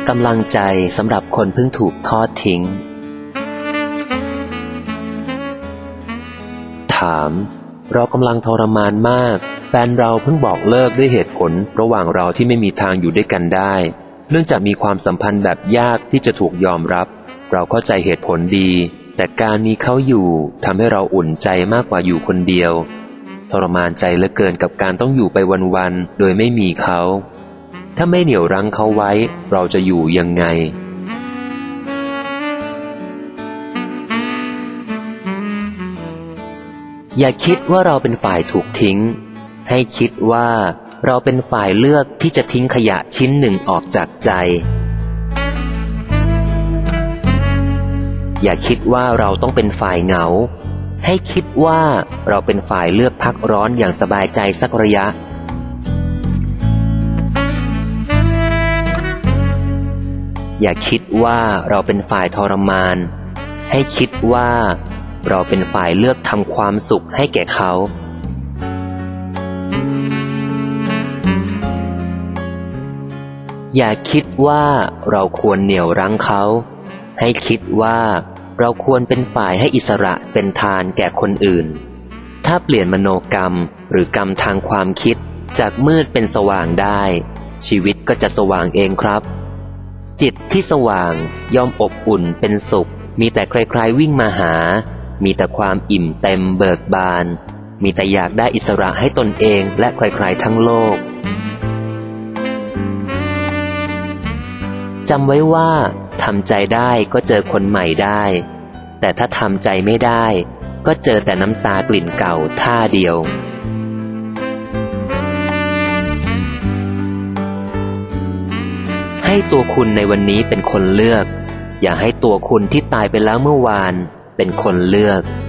กำลังใจสำหรับคนเพิ่งถูกทอดทิ้งถามเรากำลังทรมานมากแฟนเราเพิ่งบอกเลิกด้วยเหตุผลระหว่างเราที่ไม่มีทางอยู่ด้วยกันได้เนื่องจากมีความสัมพันธ์แบบยากที่จะถูกยอมรับเราเข้าใจเหตุผลดีแต่การมีเขาอยู่ทำให้เราอุ่นใจมากกว่าอยู่คนเดียวทรมานใจเหลือเกินกับการต้องอยู่ไปวันๆโดยไม่มีเขาถ้าไม่เหนี่ยวรั้งเขาไว้เราจะอยู่ยังไงอย่าคิดว่าเราเป็นฝ่ายถูกทิ้งให้คิดว่าเราเป็นฝ่ายเลือกที่จะทิ้งขยะชิ้นหนึ่งออกจากใจอย่าคิดว่าเราต้องเป็นฝ่ายเหงาให้คิดว่าเราเป็นฝ่ายเลือกพักร้อนอย่างสบายใจสักระยะอย่าคิดว่าเราเป็นฝ่ายทรมานให้คิดว่าเราเป็นฝ่ายเลือกทำความสุขให้แก่เขาอย่าคิดว่าเราควรเหนี่ยวรั้งเขาให้คิดว่าเราควรเป็นฝ่ายให้อิสระเป็นทานแก่คนอื่นถ้าเปลี่ยนมโนกรรมหรือกรรมทางความคิดจากมืดเป็นสว่างได้ชีวิตก็จะสว่างเองครับจิตที่สว่างย่อมอบอุ่นเป็นสุขมีแต่ใครๆวิ่งมาหามีแต่ความอิ่มเต็มเบิกบานมีแต่อยากได้อิสระให้ตนเองและใครๆทั้งโลกจำไว้ว่าทำใจได้ก็เจอคนใหม่ได้แต่ถ้าทำใจไม่ได้ก็เจอแต่น้ำตากลิ่นเก่าท่าเดียวให้ตัวคุณในวันนี้เป็นคนเลือกอย่าให้ตัวคุณที่ตายไปแล้วเมื่อวานเป็นคนเลือก